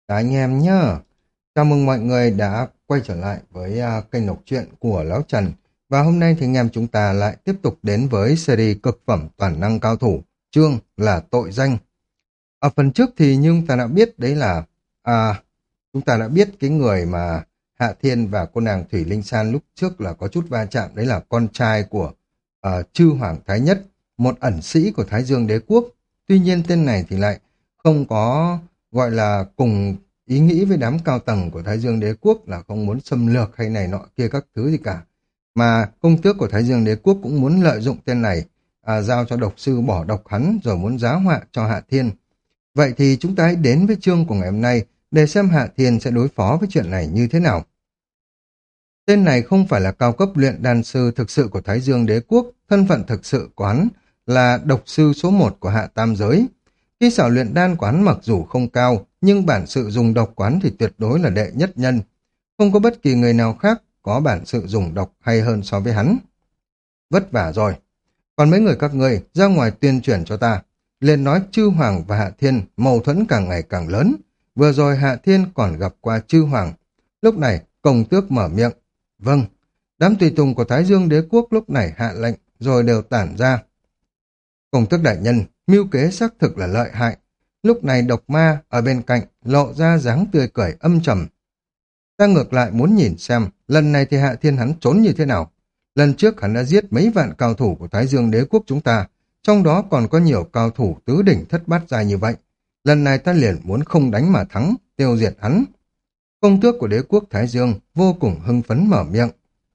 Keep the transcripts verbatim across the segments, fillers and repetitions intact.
Các anh em nhá. Chào mừng mọi người đã quay trở lại với à, kênh đọc truyện của Lão Trần. Và hôm nay thì anh em chúng ta lại tiếp tục đến với series cực phẩm toàn năng cao thủ, chương là tội danh. Ở phần trước thì như chúng ta đã biết đấy là à, chúng ta đã biết cái người mà Hạ Thiên và cô nàng Thủy Linh San lúc trước là có chút va chạm, đấy là con trai của à, Chư Hoàng Thái Nhất, một ẩn sĩ của Thái Dương Đế Quốc. Tuy nhiên tên này thì lại không có gọi là cùng ý nghĩ với đám cao tầng của Thái Dương Đế Quốc là không muốn xâm lược hay này nọ kia các thứ gì cả. Mà công tước của Thái Dương Đế Quốc cũng muốn lợi dụng tên này, à, giao cho độc sư bỏ độc hắn rồi muốn giá họa cho Hạ Thiên. Vậy thì chúng ta hãy đến với chương của ngày hôm nay để xem Hạ Thiên sẽ đối phó với chuyện này như thế nào. Tên này không phải là cao cấp luyện đan sư thực sự của Thái Dương Đế Quốc, thân phận thực sự của hắn là độc sư số một của Hạ Tam Giới. Kỹ xảo luyện đan của hắn mặc dù không cao, nhưng bản sự dùng độc của hắn thì tuyệt đối là đệ nhất nhân. Không có bất kỳ người nào khác có bản sự dùng độc hay hơn so với hắn. Vất vả rồi. Còn mấy người các ngươi ra ngoài tuyên truyền cho ta. Lên nói Chư Hoàng và Hạ Thiên mâu thuẫn càng ngày càng lớn. Vừa rồi Hạ Thiên còn gặp qua Chư Hoàng. Lúc này công tước mở miệng. Vâng. Đám tùy tùng của Thái Dương Đế Quốc lúc này hạ lệnh rồi đều tản ra. Công tước đại nhân, mưu kế xác thực là lợi hại. Lúc này độc ma ở bên cạnh lộ ra dáng tươi cười âm trầm. Ta ngược lại muốn nhìn xem lần này thì Hạ Thiên hắn trốn như thế nào. Lần trước hắn đã giết mấy vạn cao thủ của Thái Dương Đế Quốc chúng ta, trong đó còn có nhiều cao thủ tứ đỉnh thất bát giai như vậy. Lần này ta liền muốn không đánh mà thắng, tiêu diệt hắn. Công tước của Đế Quốc Thái Dương vô cùng hưng phấn mở miệng.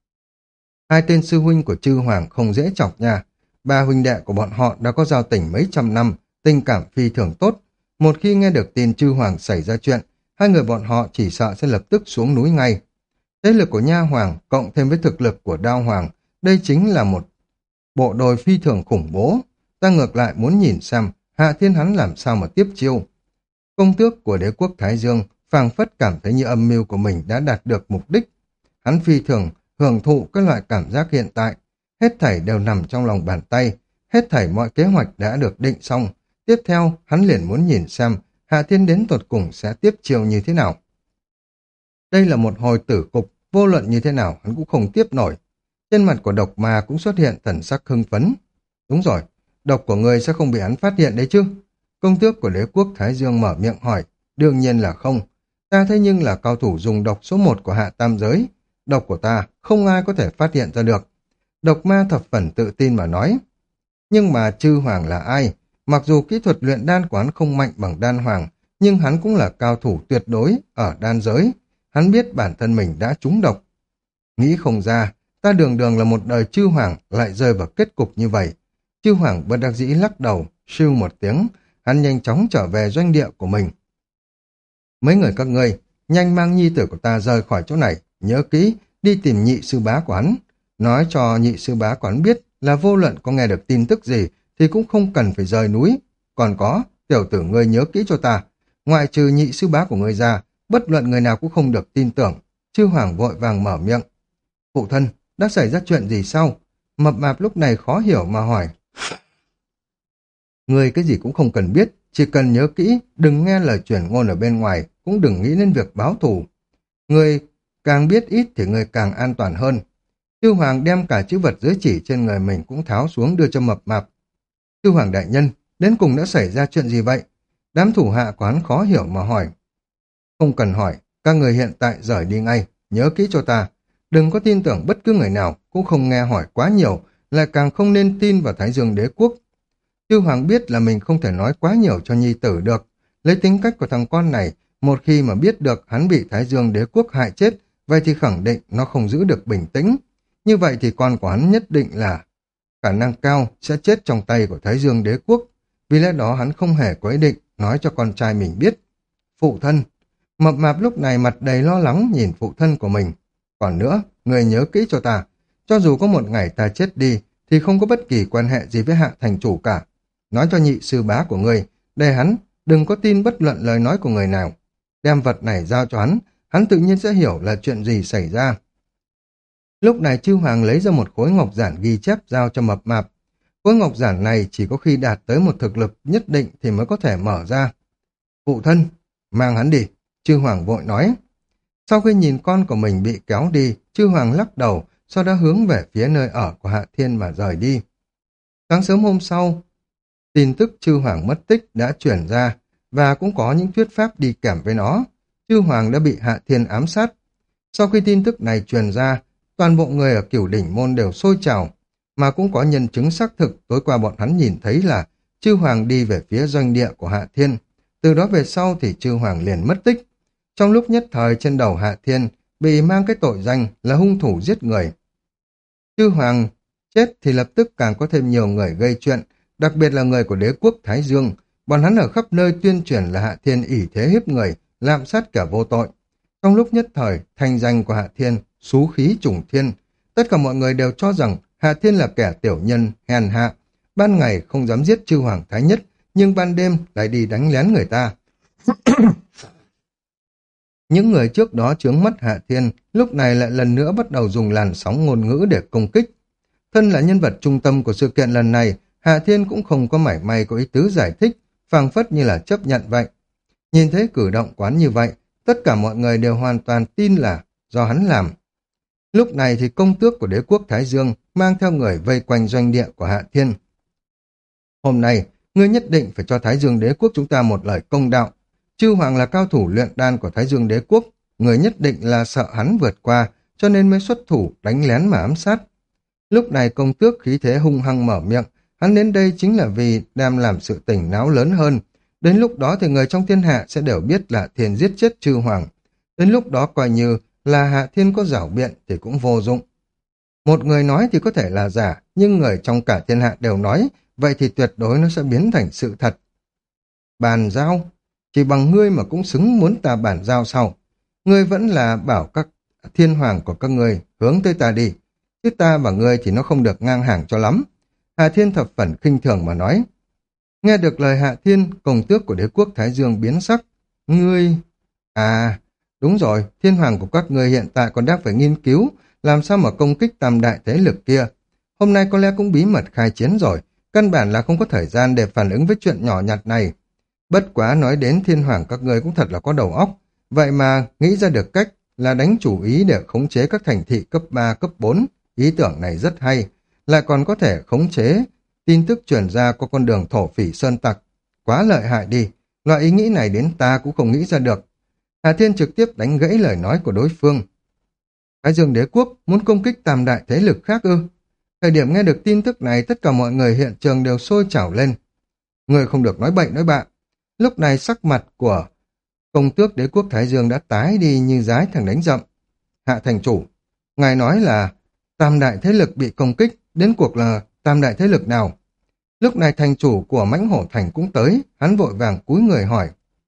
Hai tên sư huynh của Chư Hoàng không dễ chọc nha. Ba huynh đệ của bọn họ đã có giao tình mấy trăm năm, tình cảm phi thường tốt. Một khi nghe được tin Chư Hoàng xảy ra chuyện, hai người bọn họ chỉ sợ sẽ lập tức xuống núi ngay. Thế lực của Nha Hoàng cộng thêm với thực lực của Đao Hoàng, đây chính là một bộ đôi phi thường khủng bố. Ta ngược lại muốn nhìn xem Hạ Thiên hắn làm sao mà tiếp chiêu. Công tước của Đế Quốc Thái Dương phảng phất cảm thấy như âm mưu của mình đã đạt được mục đích. Hắn phi thường hưởng thụ các loại cảm giác hiện tại. Hết thảy đều nằm trong lòng bàn tay, hết thảy mọi kế hoạch đã được định xong. Tiếp theo, hắn liền muốn nhìn xem Hạ Thiên đến tột cùng sẽ tiếp chiêu như thế nào. Đây là một hồi tử cục, vô luận như thế nào hắn cũng không tiếp nổi. Trên mặt của độc ma cũng xuất hiện thần sắc hưng phấn. Đúng rồi, độc của người sẽ không bị hắn phát hiện đấy chứ? Công tước của Đế Quốc Thái Dương mở miệng hỏi. Đương nhiên là không. Ta thấy nhưng là cao thủ dùng độc số một của Hạ Tam Giới. Độc của ta không ai có thể phát hiện ra được. Độc ma thập phần tự tin mà nói. Nhưng mà Chư Hoàng là ai? Mặc dù kỹ thuật luyện đan của hắn không mạnh bằng đan hoàng, nhưng hắn cũng là cao thủ tuyệt đối ở đan giới. Hắn biết bản thân mình đã trúng độc. Nghĩ không ra, ta đường đường là một đời Chư Hoàng lại rơi vào kết cục như vậy. Chư Hoàng bất đắc dĩ lắc đầu, sưu một tiếng, hắn nhanh chóng trở về doanh địa của mình. Mấy người các ngươi, nhanh mang nhi tử của ta rời khỏi chỗ này, nhớ kỹ, đi tìm nhị sư bá của hắn. Nói cho nhị sư bá của hắn biết là vô luận có nghe được tin tức gì thì cũng không cần phải rời núi. Còn có, tiểu tử ngươi nhớ kỹ cho ta, ngoại trừ nhị sư bá của ngươi ra, bất luận người nào cũng không được tin tưởng. Chư Hoàng vội vàng mở miệng. Phụ thân, đã xảy ra chuyện gì sao? Mập mạp lúc này khó hiểu mà hỏi. Ngươi cái gì cũng không cần biết, chỉ cần nhớ kỹ, đừng nghe lời truyền ngôn ở bên ngoài, cũng đừng nghĩ đến việc báo thù. Ngươi càng biết ít thì ngươi càng an toàn hơn. Chư Hoàng đem cả chữ vật giới chỉ trên người mình cũng tháo xuống đưa cho mập mạp. Chư Hoàng đại nhân, đến cùng đã xảy ra chuyện gì vậy? Đám thủ hạ của hắn khó hiểu mà hỏi. Không cần hỏi, các người hiện tại rời đi ngay, nhớ kỹ cho ta. Đừng có tin tưởng bất cứ người nào, cũng không nghe hỏi quá nhiều, lại càng không nên tin vào Thái Dương Đế Quốc. Chư Hoàng biết là mình không thể nói quá nhiều cho nhi tử được. Lấy tính cách của thằng con này, một khi mà biết được hắn bị Thái Dương Đế Quốc hại chết, vậy thì khẳng định nó không giữ được bình tĩnh. Như vậy thì con của hắn nhất định là khả năng cao sẽ chết trong tay của Thái Dương Đế Quốc. Vì lẽ đó hắn không hề có ý định nói cho con trai mình biết. Phụ thân, mập mạp lúc này mặt đầy lo lắng nhìn phụ thân của mình. Còn nữa, người nhớ kỹ cho ta, cho dù có một ngày ta chết đi, thì không có bất kỳ quan hệ gì với Hạ thành chủ cả. Nói cho nhị sư bá của ngươi, để hắn đừng có tin bất luận lời nói của người nào. Đem vật này giao cho hắn, hắn tự nhiên sẽ hiểu là chuyện gì xảy ra. Lúc này Chư Hoàng lấy ra một khối ngọc giản ghi chép giao cho mập mạp. Khối ngọc giản này chỉ có khi đạt tới một thực lực nhất định thì mới có thể mở ra. Phụ thân, mang hắn đi. Chư Hoàng vội nói. Sau khi nhìn con của mình bị kéo đi, Chư Hoàng lắc đầu, sau đó hướng về phía nơi ở của Hạ Thiên mà rời đi. Sáng sớm hôm sau, tin tức Chư Hoàng mất tích đã truyền ra, và cũng có những thuyết pháp đi kèm với nó. Chư Hoàng đã bị Hạ Thiên ám sát. Sau khi tin tức này truyền ra, toàn bộ người ở Cửu Đỉnh Môn đều sôi trào, mà cũng có nhân chứng xác thực tối qua bọn hắn nhìn thấy là Chư Hoàng đi về phía doanh địa của Hạ Thiên. Từ đó về sau thì Chư Hoàng liền mất tích. Trong lúc nhất thời trên đầu Hạ Thiên bị mang cái tội danh là hung thủ giết người. Chư Hoàng chết thì lập tức càng có thêm nhiều người gây chuyện, đặc biệt là người của đế quốc Thái Dương. Bọn hắn ở khắp nơi tuyên truyền là Hạ Thiên ỷ thế hiếp người, lạm sát cả vô tội. Trong lúc nhất thời, thanh danh của Hạ Thiên xú khí trùng thiên. Tất cả mọi người đều cho rằng Hạ Thiên là kẻ tiểu nhân, hèn hạ. Ban ngày không dám giết Chư Hoàng Thái Nhất, nhưng ban đêm lại đi đánh lén người ta. Những người trước đó chướng mắt Hạ Thiên, lúc này lại lần nữa bắt đầu dùng làn sóng ngôn ngữ để công kích. Thân là nhân vật trung tâm của sự kiện lần này, Hạ Thiên cũng không có mảy may có ý tứ giải thích, phảng phất như là chấp nhận vậy. Nhìn thấy cử động quán như vậy, tất cả mọi người đều hoàn toàn tin là do hắn làm. Lúc này thì công tước của đế quốc Thái Dương mang theo người vây quanh doanh địa của Hạ Thiên. Hôm nay, ngươi nhất định phải cho Thái Dương đế quốc chúng ta một lời công đạo. Chư Hoàng là cao thủ luyện đan của Thái Dương đế quốc, người nhất định là sợ hắn vượt qua, cho nên mới xuất thủ đánh lén mà ám sát. Lúc này công tước khí thế hung hăng mở miệng, hắn đến đây chính là vì đem làm sự tình náo lớn hơn. Đến lúc đó thì người trong thiên hạ sẽ đều biết là Thiên giết chết Chư Hoàng. Đến lúc đó coi như là Hạ Thiên có giảo biện thì cũng vô dụng. Một người nói thì có thể là giả, nhưng người trong cả thiên hạ đều nói, vậy thì tuyệt đối nó sẽ biến thành sự thật. Bàn giao, chỉ bằng ngươi mà cũng xứng muốn ta bàn giao sao? Ngươi vẫn là bảo các thiên hoàng của các ngươi hướng tới ta đi, chứ ta và ngươi thì nó không được ngang hàng cho lắm. Hạ Thiên thập phần khinh thường mà nói. Nghe được lời Hạ Thiên, công tước của đế quốc Thái Dương biến sắc. Ngươi... À, đúng rồi, thiên hoàng của các ngươi hiện tại còn đang phải nghiên cứu làm sao mà công kích tam đại thế lực kia. Hôm nay có lẽ cũng bí mật khai chiến rồi, căn bản là không có thời gian để phản ứng với chuyện nhỏ nhặt này. Bất quá nói đến thiên hoàng các ngươi cũng thật là có đầu óc, vậy mà nghĩ ra được cách là đánh chủ ý để khống chế các thành thị cấp ba, cấp bốn. Ý tưởng này rất hay, lại còn có thể khống chế tin tức truyền ra qua con đường thổ phỉ sơn tặc. Quá lợi hại đi, loại ý nghĩ này đến ta cũng không nghĩ ra được. Hà Thiên trực tiếp đánh gãy lời nói của đối phương. Thái Dương đế quốc muốn công kích tam đại thế lực khác ư? Thời điểm nghe được tin tức này, tất cả mọi người hiện trường đều sôi trào lên. Người không được nói bậy nói bạ. Lúc này sắc mặt của công tước đế quốc Thái Dương đã tái đi như dái thằng đánh dậm. Hạ thành chủ, ngài nói là tam đại thế lực bị công kích, đến cuộc là tam đại thế lực nào? Lúc này thành chủ của Mãnh Hổ Thành cũng tới, hắn vội vàng cúi người hỏi.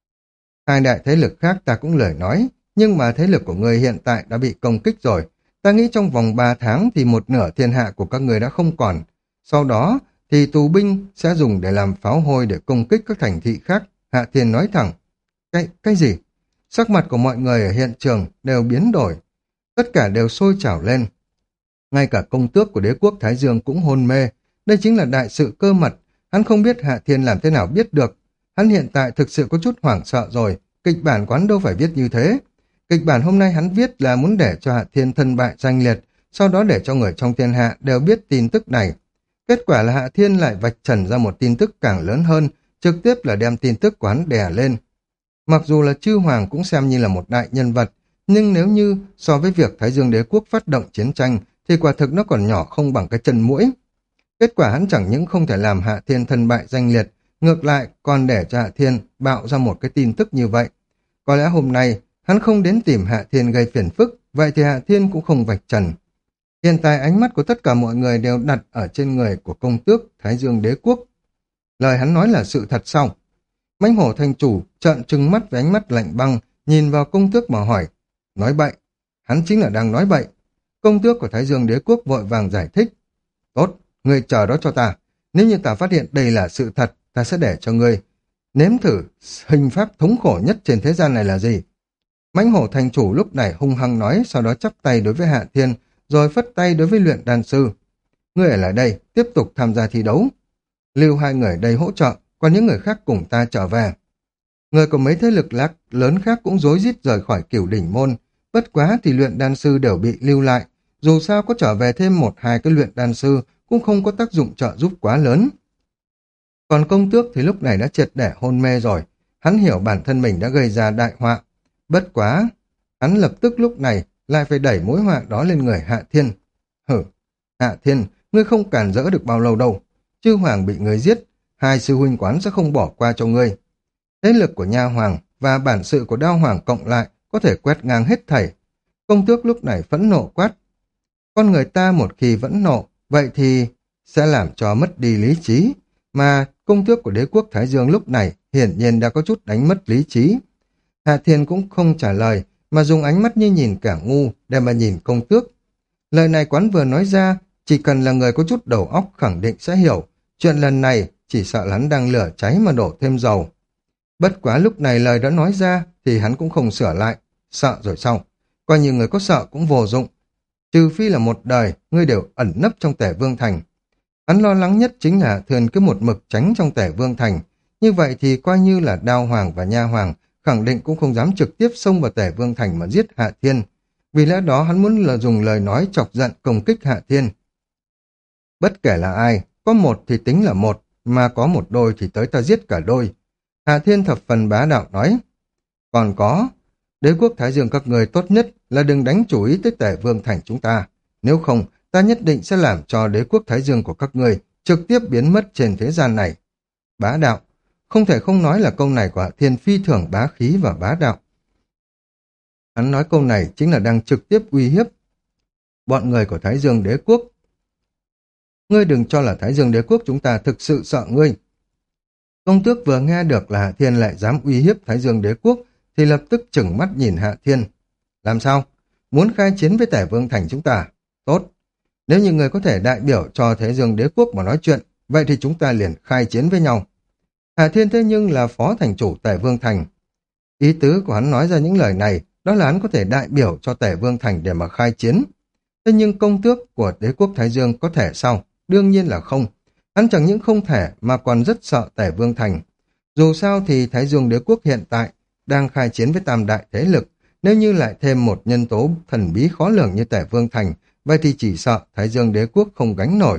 Hai đại thế lực khác ta cũng lời nói, nhưng mà thế lực của người hiện tại đã bị công kích rồi. Ta nghĩ trong vòng ba tháng thì một nửa thiên hạ của các người đã không còn. Sau đó thì tù binh sẽ dùng để làm pháo hôi để công kích các thành thị khác. Hạ Thiên nói thẳng. Cái, cái gì? Sắc mặt của mọi người ở hiện trường đều biến đổi. Tất cả đều sôi trào lên. Ngay cả công tước của đế quốc Thái Dương cũng hôn mê. Đây chính là đại sự cơ mật. Hắn không biết Hạ Thiên làm thế nào biết được. Hắn hiện tại thực sự có chút hoảng sợ rồi. Kịch bản quán đâu phải viết như thế. Kịch bản hôm nay hắn viết là muốn để cho Hạ Thiên thân bại danh liệt, sau đó để cho người trong thiên hạ đều biết tin tức này. Kết quả là Hạ Thiên lại vạch trần ra một tin tức càng lớn hơn, trực tiếp là đem tin tức quán đè lên. Mặc dù là Chư Hoàng cũng xem như là một đại nhân vật, nhưng nếu như so với việc Thái Dương đế quốc phát động chiến tranh, thì quả thực nó còn nhỏ không bằng cái chân muỗi. Kết quả hắn chẳng những không thể làm Hạ Thiên thân bại danh liệt, ngược lại còn để cho Hạ Thiên bạo ra một cái tin tức như vậy. Có lẽ hôm nay hắn không đến tìm Hạ Thiên gây phiền phức, vậy thì Hạ Thiên cũng không vạch trần. Hiện tại ánh mắt của tất cả mọi người đều đặt ở trên người của công tước Thái Dương đế quốc. Lời hắn nói là sự thật sao? Mãnh Hổ thành chủ trợn trừng mắt với ánh mắt lạnh băng, nhìn vào công tước mà hỏi. Nói bậy, hắn chính là đang nói bậy. Công tước của Thái Dương đế quốc vội vàng giải thích. Tốt, ngươi chờ đó cho ta. Nếu như ta phát hiện đây là sự thật, ta sẽ để cho ngươi nếm thử hình pháp thống khổ nhất trên thế gian này là gì. Mãnh Hổ thành chủ lúc này hung hăng nói, sau đó chắp tay đối với Hạ Thiên, rồi phất tay đối với luyện đan sư. Ngươi ở lại đây, tiếp tục tham gia thi đấu. Lưu hai người đây hỗ trợ, còn những người khác cùng ta trở về. Người của mấy thế lực lác lớn khác cũng rối rít rời khỏi Cửu Đỉnh môn, bất quá thì luyện đan sư đều bị lưu lại, dù sao có trở về thêm một hai cái luyện đan sư cũng không có tác dụng trợ giúp quá lớn. Còn công tước thì lúc này đã triệt để hôn mê rồi, hắn hiểu bản thân mình đã gây ra đại họa. Bất quá, hắn lập tức lúc này lại phải đẩy mối họa đó lên người Hạ Thiên. Hử, Hạ Thiên, ngươi không cản rỡ được bao lâu đâu. Chư Hoàng bị ngươi giết, hai sư huynh quán sẽ không bỏ qua cho ngươi. Thế lực của Nha Hoàng và bản sự của Đao Hoàng cộng lại có thể quét ngang hết thảy. Công tước lúc này phẫn nộ quát. Con người ta một khi vẫn nộ, vậy thì sẽ làm cho mất đi lý trí. Mà công tước của đế quốc Thái Dương lúc này hiển nhiên đã có chút đánh mất lý trí. Hạ Thiên cũng không trả lời, mà dùng ánh mắt như nhìn cả ngu để mà nhìn công tước. Lời này quán vừa nói ra, chỉ cần là người có chút đầu óc khẳng định sẽ hiểu. Chuyện lần này chỉ sợ hắn đang lửa cháy mà đổ thêm dầu. Bất quá lúc này lời đã nói ra thì hắn cũng không sửa lại. Sợ rồi sao? Coi như người có sợ cũng vô dụng. Trừ phi là một đời, ngươi đều ẩn nấp trong Tể Vương Thành. Hắn lo lắng nhất chính là Thiên cứ một mực tránh trong Tể Vương Thành. Như vậy thì coi như là Đao Hoàng và Nha Hoàng khẳng định cũng không dám trực tiếp xông vào Tể Vương Thành mà giết Hạ Thiên. Vì lẽ đó hắn muốn là dùng lời nói chọc giận công kích Hạ Thiên. Bất kể là ai, có một thì tính là một, mà có một đôi thì tới ta giết cả đôi. Hạ Thiên thập phần bá đạo nói. Còn có, đế quốc Thái Dương các người tốt nhất là đừng đánh chủ ý tới Tể Vương Thành chúng ta. Nếu không, ta nhất định sẽ làm cho đế quốc Thái Dương của các người trực tiếp biến mất trên thế gian này. Bá đạo, không thể không nói là câu này của Hạ Thiên phi thường bá khí và bá đạo. Hắn nói câu này chính là đang trực tiếp uy hiếp bọn người của Thái Dương đế quốc. Ngươi đừng cho là Thái Dương đế quốc chúng ta thực sự sợ ngươi. Công tước vừa nghe được là Hạ Thiên lại dám uy hiếp Thái Dương đế quốc thì lập tức chừng mắt nhìn Hạ Thiên. Làm sao? Muốn khai chiến với Tể Vương Thành chúng ta? Tốt. Nếu như người có thể đại biểu cho Thái Dương đế quốc mà nói chuyện, vậy thì chúng ta liền khai chiến với nhau. Hạ Thiên thế nhưng là phó thành chủ Tể Vương Thành. Ý tứ của hắn nói ra những lời này đó là hắn có thể đại biểu cho Tể Vương Thành để mà khai chiến. Thế nhưng công tước của đế quốc Thái Dương có thể sao? Đương nhiên là không. Hắn chẳng những không thể mà còn rất sợ Tể Vương Thành. Dù sao thì Thái Dương đế quốc hiện tại đang khai chiến với tam đại thế lực. Nếu như lại thêm một nhân tố thần bí khó lường như Tể Vương Thành, vậy thì chỉ sợ Thái Dương đế quốc không gánh nổi.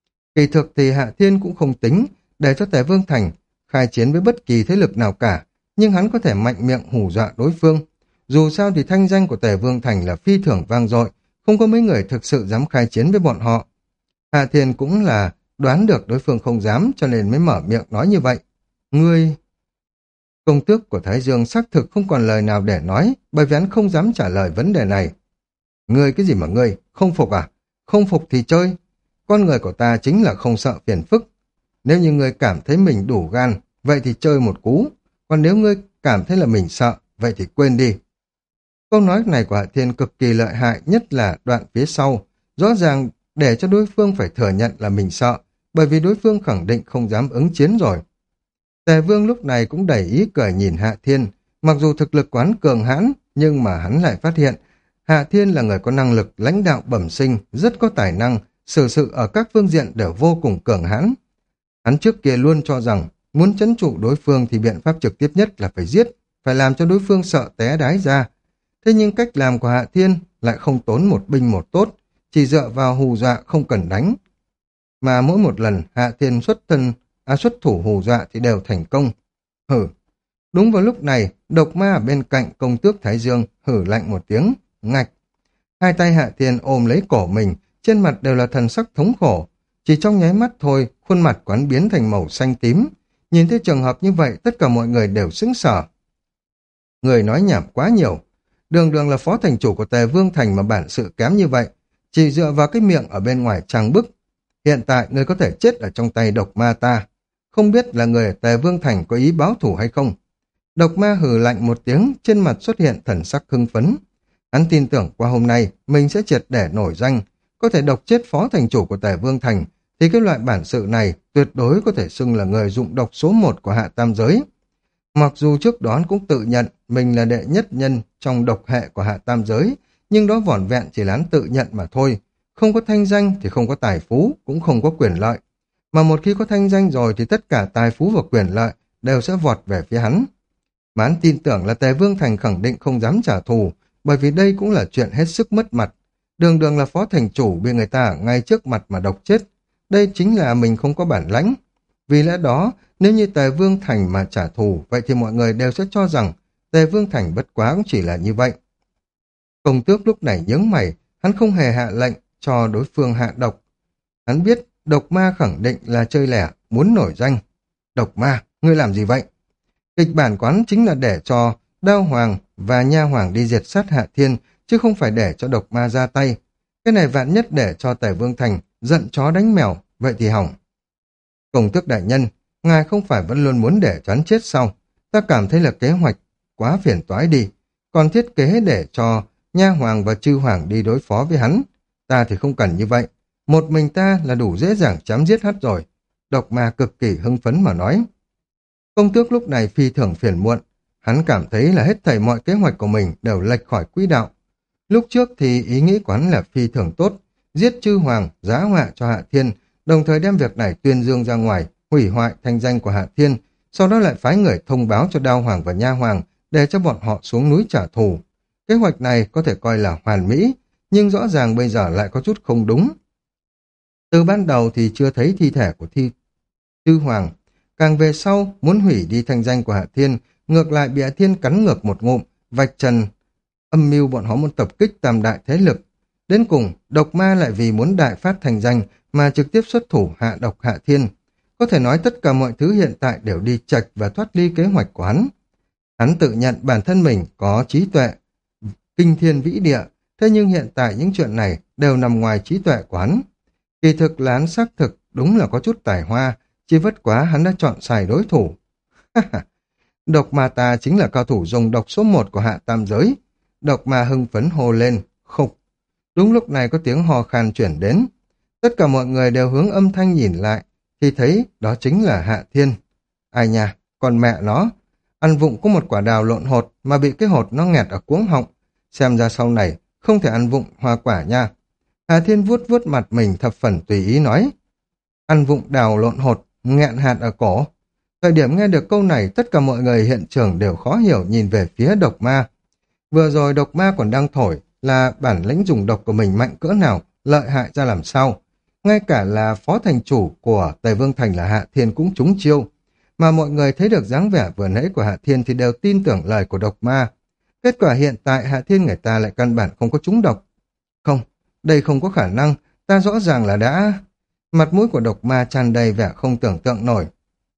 Kỳ thực thì Hạ Thiên cũng không tính để cho Tể Vương Thành khai chiến với bất kỳ thế lực nào cả, nhưng hắn có thể mạnh miệng hù dọa đối phương. Dù sao thì thanh danh của Tể Vương Thành là phi thường vang dội, không có mấy người thực sự dám khai chiến với bọn họ. Hạ Thiên cũng là đoán được đối phương không dám cho nên mới mở miệng nói như vậy. Ngươi... Công tước của Thái Dương xác thực không còn lời nào để nói, bởi vì hắn không dám trả lời vấn đề này. Ngươi cái gì mà ngươi, không phục à? Không phục thì chơi. Con người của ta chính là không sợ phiền phức. Nếu như ngươi cảm thấy mình đủ gan, vậy thì chơi một cú. Còn nếu ngươi cảm thấy là mình sợ, vậy thì quên đi. Câu nói này của Hạ Thiên cực kỳ lợi hại, nhất là đoạn phía sau. Rõ ràng để cho đối phương phải thừa nhận là mình sợ, bởi vì đối phương khẳng định không dám ứng chiến rồi. Tề Vương lúc này cũng đầy ý cười nhìn Hạ Thiên, mặc dù thực lực quán cường hãn, nhưng mà hắn lại phát hiện Hạ Thiên là người có năng lực lãnh đạo bẩm sinh, rất có tài năng, xử sự ở các phương diện đều vô cùng cường hãn. Hắn trước kia luôn cho rằng muốn trấn trụ đối phương thì biện pháp trực tiếp nhất là phải giết, phải làm cho đối phương sợ té đái ra. Thế nhưng cách làm của Hạ Thiên lại không tốn một binh một tốt, chỉ dựa vào hù dọa không cần đánh. Mà mỗi một lần Hạ Thiên xuất thân, à, xuất thủ hù dọa thì đều thành công. Hử! Đúng vào lúc này, độc ma ở bên cạnh công tước Thái Dương hử lạnh một tiếng, ngạch. Hai tay Hạ Thiên ôm lấy cổ mình, trên mặt đều là thần sắc thống khổ. Chỉ trong nháy mắt thôi, khuôn mặt quán biến thành màu xanh tím. Nhìn thấy trường hợp như vậy, tất cả mọi người đều sững sờ. Người nói nhảm quá nhiều. Đường đường là phó thành chủ của Tề Vương Thành mà bản sự kém như vậy. Chỉ dựa vào cái miệng ở bên ngoài trang bức. Hiện tại người có thể chết ở trong tay độc ma ta. Không biết là người ở Tề Vương Thành có ý báo thù hay không. Độc ma hừ lạnh một tiếng, trên mặt xuất hiện thần sắc hưng phấn. Hắn tin tưởng qua hôm nay mình sẽ triệt để nổi danh, có thể độc chết phó thành chủ của Tề Vương Thành, thì cái loại bản sự này tuyệt đối có thể xưng là người dụng độc số một của Hạ Tam Giới. Mặc dù trước đó cũng tự nhận mình là đệ nhất nhân trong độc hệ của Hạ Tam Giới, nhưng đó vỏn vẹn chỉ là hắn tự nhận mà thôi. Không có thanh danh thì không có tài phú, cũng không có quyền lợi. Mà một khi có thanh danh rồi thì tất cả tài phú và quyền lợi đều sẽ vọt về phía hắn. Mà hắn tin tưởng là Tề Vương Thành khẳng định không dám trả thù, bởi vì đây cũng là chuyện hết sức mất mặt. Đường đường là phó thành chủ bị người ta ở ngay trước mặt mà độc chết. Đây chính là mình không có bản lãnh. Vì lẽ đó, nếu như Tề Vương Thành mà trả thù, vậy thì mọi người đều sẽ cho rằng Tề Vương Thành bất quá cũng chỉ là như vậy. Công tước lúc này nhướng mày, hắn không hề hạ lệnh cho đối phương hạ độc. Hắn biết độc ma khẳng định là chơi lẻ, muốn nổi danh. Độc ma, ngươi làm gì vậy? Kịch bản quán chính là để cho Đao Hoàng và Nha Hoàng đi diệt sát Hạ Thiên, chứ không phải để cho độc ma ra tay. Cái này vạn nhất để cho Tề Vương Thành giận chó đánh mèo, vậy thì hỏng. Công tước đại nhân, ngài không phải vẫn luôn muốn để cho hắn chết sao? Ta cảm thấy là kế hoạch quá phiền toái đi, còn thiết kế để cho Nha Hoàng và Chư Hoàng đi đối phó với hắn. Ta thì không cần như vậy. Một mình ta là đủ dễ dàng chém giết hắn rồi. Độc ma cực kỳ hưng phấn mà nói. Công tước lúc này phi thường phiền muộn. Hắn cảm thấy là hết thảy mọi kế hoạch của mình đều lệch khỏi quỹ đạo. Lúc trước thì ý nghĩ của hắn là phi thường tốt. Giết Chư Hoàng, giá họa cho Hạ Thiên, đồng thời đem việc này tuyên dương ra ngoài, hủy hoại thanh danh của Hạ Thiên, sau đó lại phái người thông báo cho Đao Hoàng và Nha Hoàng để cho bọn họ xuống núi trả thù. Kế hoạch này có thể coi là hoàn mỹ, nhưng rõ ràng bây giờ lại có chút không đúng. Từ ban đầu thì chưa thấy thi thể của thi Chư Hoàng, càng về sau muốn hủy đi thanh danh của Hạ Thiên, ngược lại bị Hạ Thiên cắn ngược một ngụm, vạch trần âm mưu bọn họ muốn tập kích tam đại thế lực. Đến cùng, độc ma lại vì muốn đại phát thành danh mà trực tiếp xuất thủ hạ độc Hạ Thiên. Có thể nói tất cả mọi thứ hiện tại đều đi chệch và thoát ly kế hoạch của hắn. Hắn tự nhận bản thân mình có trí tuệ, kinh thiên vĩ địa, thế nhưng hiện tại những chuyện này đều nằm ngoài trí tuệ của hắn. Kỳ thực là hắn xác thực đúng là có chút tài hoa, chỉ vất quá hắn đã chọn sai đối thủ. Độc ma ta chính là cao thủ dùng độc số một của Hạ Tam Giới. Độc ma hưng phấn hô lên, khục. Đúng lúc này có tiếng hò khan chuyển đến. Tất cả mọi người đều hướng âm thanh nhìn lại, thì thấy đó chính là Hạ Thiên. Ai nha, còn mẹ nó, ăn vụng có một quả đào lộn hột mà bị cái hột nó nghẹt ở cuống họng. Xem ra sau này không thể ăn vụng hoa quả nha. Hạ Thiên vuốt vuốt mặt mình thập phần tùy ý nói. Ăn vụng đào lộn hột, nghẹn hạt ở cổ. Thời điểm nghe được câu này, tất cả mọi người hiện trường đều khó hiểu nhìn về phía độc ma. Vừa rồi độc ma còn đang thổi là bản lĩnh dùng độc của mình mạnh cỡ nào, lợi hại ra làm sao. Ngay cả là phó thành chủ của Tề Vương Thành là Hạ Thiên cũng trúng chiêu. Mà mọi người thấy được dáng vẻ vừa nãy của Hạ Thiên thì đều tin tưởng lời của độc ma. Kết quả hiện tại Hạ Thiên người ta lại căn bản không có trúng độc. Không, đây không có khả năng, ta rõ ràng là đã... Mặt mũi của độc ma tràn đầy vẻ không tưởng tượng nổi.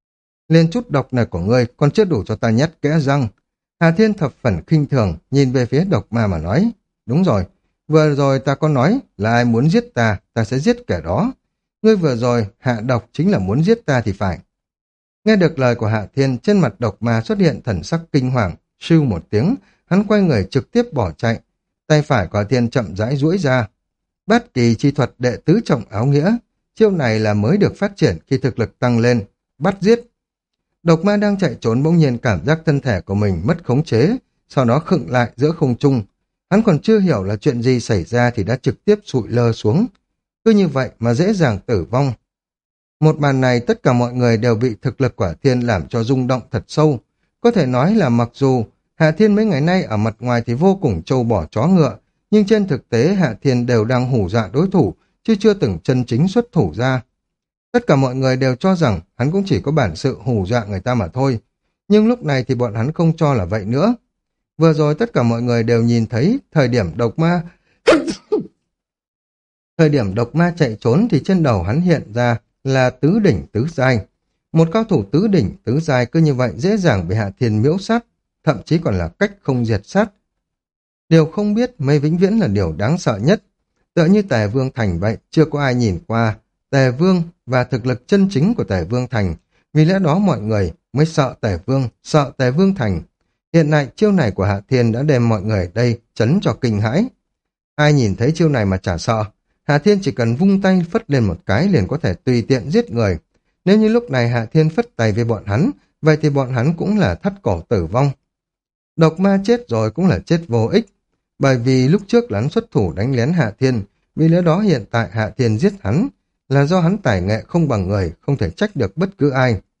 Lên chút độc này của ngươi còn chưa đủ cho ta nhét kẽ răng. Hà Thiên thập phần khinh thường nhìn về phía độc ma mà nói. Đúng rồi, vừa rồi ta có nói là ai muốn giết ta, ta sẽ giết kẻ đó. Ngươi vừa rồi hạ độc chính là muốn giết ta thì phải. Nghe được lời của Hạ Thiên, trên mặt độc ma xuất hiện thần sắc kinh hoàng, sưu một tiếng, hắn quay người trực tiếp bỏ chạy. Tay phải của Hạ Thiên chậm rãi duỗi ra. Bát kỳ chi thuật đệ tứ trọng áo nghĩa, chiêu này là mới được phát triển khi thực lực tăng lên, bắt giết. Độc ma đang chạy trốn bỗng nhiên cảm giác thân thể của mình mất khống chế, sau đó khựng lại giữa không trung. Hắn còn chưa hiểu là chuyện gì xảy ra thì đã trực tiếp sụi lơ xuống. Cứ như vậy mà dễ dàng tử vong. Một màn này tất cả mọi người đều bị thực lực của Hạ Thiên làm cho rung động thật sâu. Có thể nói là mặc dù Hạ Thiên mấy ngày nay ở mặt ngoài thì vô cùng trâu bò chó ngựa, nhưng trên thực tế Hạ Thiên đều đang hù dọa đối thủ, chứ chưa từng chân chính xuất thủ ra. Tất cả mọi người đều cho rằng hắn cũng chỉ có bản sự hù dọa người ta mà thôi. Nhưng lúc này thì bọn hắn không cho là vậy nữa. Vừa rồi tất cả mọi người đều nhìn thấy thời điểm độc ma... thời điểm độc ma chạy trốn thì trên đầu hắn hiện ra là tứ đỉnh tứ giai. Một cao thủ tứ đỉnh tứ giai cứ như vậy dễ dàng bị Hạ Thiên miễu sát, thậm chí còn là cách không diệt sát. Điều không biết mới vĩnh viễn là điều đáng sợ nhất. Tựa như Tề Vương Thành vậy, chưa có ai nhìn qua Tề Vương và thực lực chân chính của Tề Vương Thành. Vì lẽ đó mọi người mới sợ Tề Vương, sợ Tề Vương Thành. Hiện nay chiêu này của Hạ Thiên đã đem mọi người ở đây chấn cho kinh hãi. Ai nhìn thấy chiêu này mà chả sợ. Hạ Thiên chỉ cần vung tay phất lên một cái liền có thể tùy tiện giết người. Nếu như lúc này Hạ Thiên phất tay với bọn hắn, vậy thì bọn hắn cũng là thắt cổ tử vong. Độc ma chết rồi cũng là chết vô ích. Bởi vì lúc trước là hắn xuất thủ đánh lén Hạ Thiên, vì lẽ đó hiện tại Hạ Thiên giết hắn là do hắn tài nghệ không bằng người, không thể trách được bất cứ ai.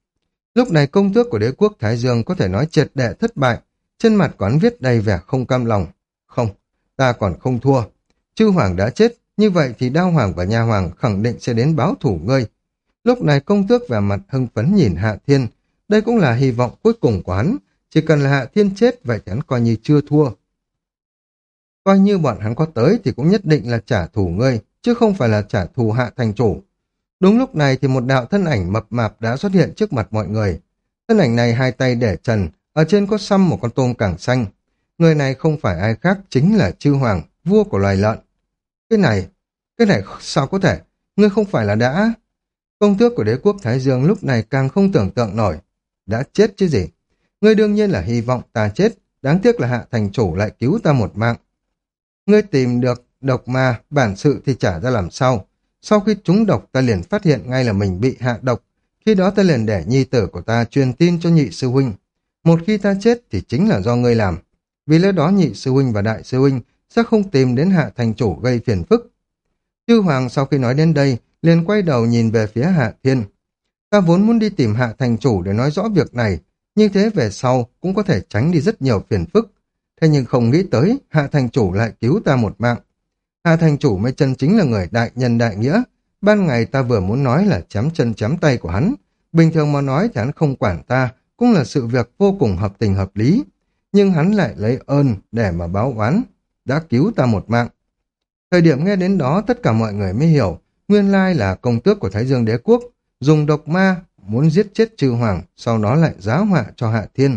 Lúc này công tước của đế quốc Thái Dương có thể nói triệt để thất bại, trên mặt quán viết đầy vẻ không cam lòng. Không, ta còn không thua. Chư hoàng đã chết, như vậy thì đao hoàng và nha hoàng khẳng định sẽ đến báo thủ ngươi. Lúc này công tước vẻ mặt hưng phấn nhìn Hạ Thiên, đây cũng là hy vọng cuối cùng của hắn, chỉ cần là Hạ Thiên chết vậy thì hắn coi như chưa thua. Coi như bọn hắn có tới thì cũng nhất định là trả thù ngươi, chứ không phải là trả thù Hạ thành chủ. Đúng lúc này thì một đạo thân ảnh mập mạp đã xuất hiện trước mặt mọi người. Thân ảnh này hai tay để trần, ở trên có xăm một con tôm cẳng xanh. Người này không phải ai khác, chính là Chư Hoàng, vua của loài lợn. Cái này, cái này sao có thể? Ngươi không phải là đã... Công tước của đế quốc Thái Dương lúc này càng không tưởng tượng nổi. Đã chết chứ gì? Ngươi đương nhiên là hy vọng ta chết, đáng tiếc là Hạ thành chủ lại cứu ta một mạng. Ngươi tìm được độc ma, bản sự thì trả ra làm sao? Sau khi trúng độc ta liền phát hiện ngay là mình bị hạ độc, khi đó ta liền để nhi tử của ta truyền tin cho nhị sư huynh. Một khi ta chết thì chính là do ngươi làm. Vì lẽ đó nhị sư huynh và đại sư huynh sẽ không tìm đến Hạ thành chủ gây phiền phức. Chư Hoàng sau khi nói đến đây, liền quay đầu nhìn về phía Hạ Thiên. Ta vốn muốn đi tìm Hạ thành chủ để nói rõ việc này, như thế về sau cũng có thể tránh đi rất nhiều phiền phức. Thế nhưng không nghĩ tới, Hạ thành chủ lại cứu ta một mạng. Hạ thành chủ mới chân chính là người đại nhân đại nghĩa. Ban ngày ta vừa muốn nói là chém chân chém tay của hắn. Bình thường mà nói thì hắn không quản ta, cũng là sự việc vô cùng hợp tình hợp lý. Nhưng hắn lại lấy ơn để mà báo oán, đã cứu ta một mạng. Thời điểm nghe đến đó tất cả mọi người mới hiểu, nguyên lai là công tước của Thái Dương đế quốc, dùng độc ma, muốn giết chết Chư Hoàng, sau đó lại giáo họa cho Hạ Thiên.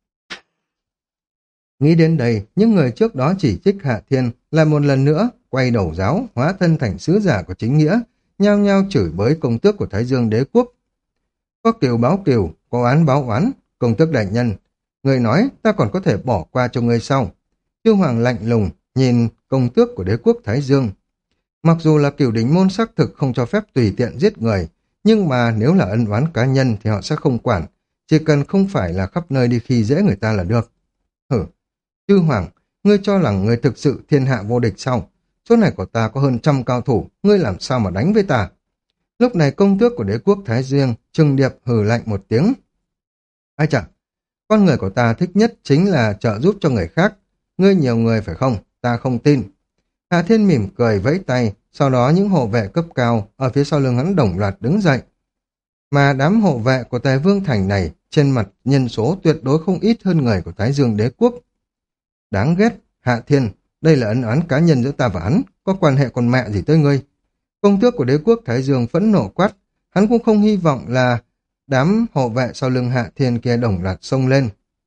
Nghĩ đến đây, những người trước đó chỉ trích Hạ Thiên lại một lần nữa quay đầu giáo, hóa thân thành sứ giả của chính nghĩa, nhao nhao chửi bới công tước của Thái Dương đế quốc. Có kiều báo kiều, có oán báo oán, công tước đại nhân. Người nói ta còn có thể bỏ qua cho người sau. Chư Hoàng lạnh lùng nhìn công tước của đế quốc Thái Dương. Mặc dù là cửu đỉnh môn xác thực không cho phép tùy tiện giết người, nhưng mà nếu là ân oán cá nhân thì họ sẽ không quản, chỉ cần không phải là khắp nơi đi khi dễ người ta là được. Hử, Chư Hoàng, ngươi cho rằng ngươi thực sự thiên hạ vô địch sao? Chỗ này của ta có hơn trăm cao thủ, ngươi làm sao mà đánh với ta? Lúc này công tước của đế quốc Thái Dương, Trừng Điệp hừ lạnh một tiếng. Ai chẳng, con người của ta thích nhất chính là trợ giúp cho người khác. Ngươi nhiều người phải không? Ta không tin. Hạ Thiên mỉm cười vẫy tay, sau đó những hộ vệ cấp cao ở phía sau lưng hắn đồng loạt đứng dậy. Mà đám hộ vệ của Tề Vương Thành này trên mặt nhân số tuyệt đối không ít hơn người của Thái Dương đế quốc. Đáng ghét, Hạ Thiên, đây là ân oán cá nhân giữa ta và hắn, có quan hệ con mẹ gì tới ngươi. Công tước của đế quốc Thái Dương phẫn nộ quát, hắn cũng không hy vọng là đám hộ vệ sau lưng Hạ Thiên kia đồng loạt xông lên.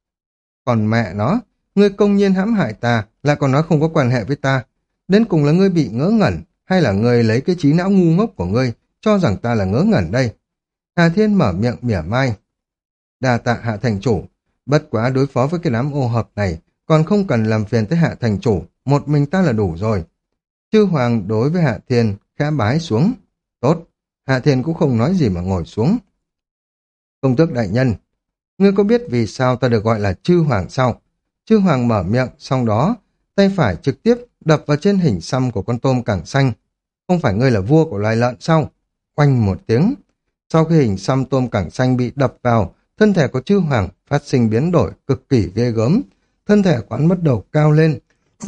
Còn mẹ nó, ngươi công nhiên hãm hại ta, lại còn nói không có quan hệ với ta. Đến cùng là ngươi bị ngớ ngẩn, hay là ngươi lấy cái trí não ngu ngốc của ngươi, cho rằng ta là ngớ ngẩn đây. Hạ Thiên mở miệng mỉa mai. Đa tạ Hạ thành chủ, bất quá đối phó với cái đám ô hợp này, còn không cần làm phiền tới Hạ thành chủ, một mình ta là đủ rồi. Chư Hoàng đối với Hạ Thiên khẽ bái xuống. Tốt, Hạ Thiên cũng không nói gì mà ngồi xuống. Công tước đại nhân, ngươi có biết vì sao ta được gọi là Chư Hoàng sao? Chư Hoàng mở miệng, sau đó tay phải trực tiếp đập vào trên hình xăm của con tôm cẳng xanh. Không phải ngươi là vua của loài lợn sao? Oanh một tiếng. Sau khi hình xăm tôm cẳng xanh bị đập vào, thân thể của Chư Hoàng phát sinh biến đổi cực kỳ ghê gớm. Thân thể quán bắt đầu cao lên.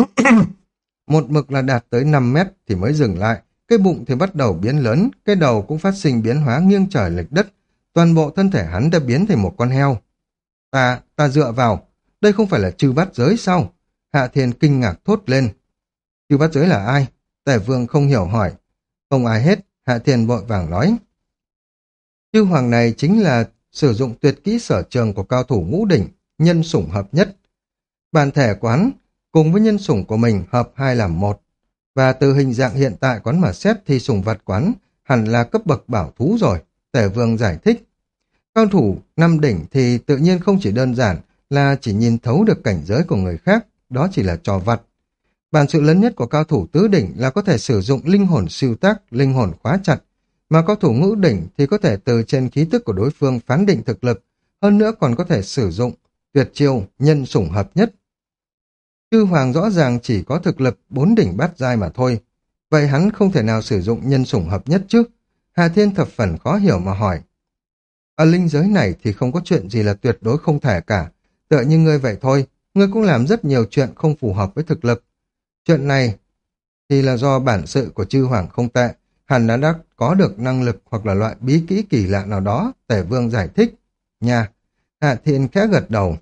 Một mực là đạt tới năm mét thì mới dừng lại. Cái bụng thì bắt đầu biến lớn, cái đầu cũng phát sinh biến hóa nghiêng trời lệch đất. Toàn bộ thân thể hắn đã biến thành một con heo. Ta, ta dựa vào. Đây không phải là Chư Bát Giới sao? Hạ Thiên kinh ngạc thốt lên. Chư Bát Giới là ai? Tề Vương không hiểu hỏi. Không ai hết, Hạ Thiên vội vàng nói. Chư Hoàng này chính là sử dụng tuyệt kỹ sở trường của cao thủ ngũ đỉnh, nhân sủng hợp nhất. Bản thể quán cùng với nhân sủng của mình hợp hai làm một. Và từ hình dạng hiện tại quán mà xét thì sủng vật quán hẳn là cấp bậc bảo thú rồi. Tề Vương giải thích. Cao thủ năm đỉnh thì tự nhiên không chỉ đơn giản là chỉ nhìn thấu được cảnh giới của người khác, đó chỉ là trò vặt. Bản sự lớn nhất của cao thủ tứ đỉnh là có thể sử dụng linh hồn siêu tác, linh hồn khóa chặt, mà cao thủ ngũ đỉnh thì có thể từ trên khí tức của đối phương phán định thực lực, hơn nữa còn có thể sử dụng tuyệt chiêu nhân sủng hợp nhất. Chư Hoàng rõ ràng chỉ có thực lực bốn đỉnh bát giai mà thôi, vậy hắn không thể nào sử dụng nhân sủng hợp nhất chứ? Hà Thiên thập phần khó hiểu mà hỏi. Ở linh giới này thì không có chuyện gì là tuyệt đối không thể cả. Tựa như ngươi vậy thôi, ngươi cũng làm rất nhiều chuyện không phù hợp với thực lực. Chuyện này thì là do bản sự của chư hoàng không tệ, hẳn đã đã có được năng lực hoặc là loại bí kỹ kỳ lạ nào đó, Tể Vương giải thích. Nha, Hạ Thiên khẽ gật đầu.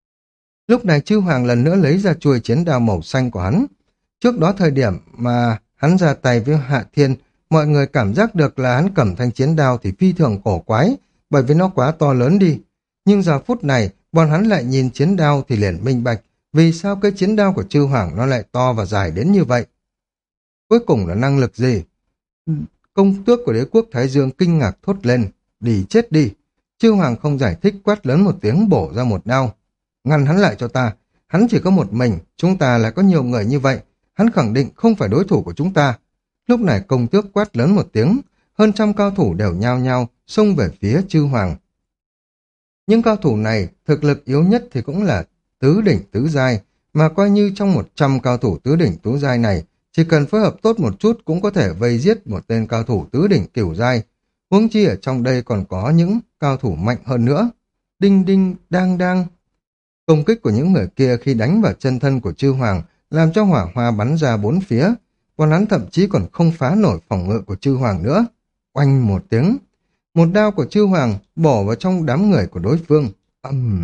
Lúc này chư hoàng lần nữa lấy ra chuôi chiến đao màu xanh của hắn. Trước đó thời điểm mà hắn ra tay với Hạ Thiên, mọi người cảm giác được là hắn cầm thanh chiến đao thì phi thường cổ quái, bởi vì nó quá to lớn đi. Nhưng giờ phút này, bọn hắn lại nhìn chiến đao thì liền minh bạch, vì sao cái chiến đao của chư hoàng nó lại to và dài đến như vậy. Cuối cùng là năng lực gì? Công tước của đế quốc Thái Dương kinh ngạc thốt lên, đi chết đi. Chư hoàng không giải thích, quát lớn một tiếng bổ ra một đao. Ngăn hắn lại cho ta, hắn chỉ có một mình, chúng ta lại có nhiều người như vậy, hắn khẳng định không phải đối thủ của chúng ta. Lúc này công tước quát lớn một tiếng, hơn trăm cao thủ đều nhao nhao xông về phía chư hoàng. Những cao thủ này, thực lực yếu nhất thì cũng là tứ đỉnh tứ giai, mà coi như trong một trăm cao thủ tứ đỉnh tứ giai này, chỉ cần phối hợp tốt một chút cũng có thể vây giết một tên cao thủ tứ đỉnh cửu giai. Huống chi ở trong đây còn có những cao thủ mạnh hơn nữa. Đinh đinh đang đang. Công kích của những người kia khi đánh vào chân thân của chư hoàng làm cho hỏa hoa bắn ra bốn phía, còn hắn thậm chí còn không phá nổi phòng ngự của chư hoàng nữa. Oanh một tiếng, một đao của chư hoàng bổ vào trong đám người của đối phương. Âm.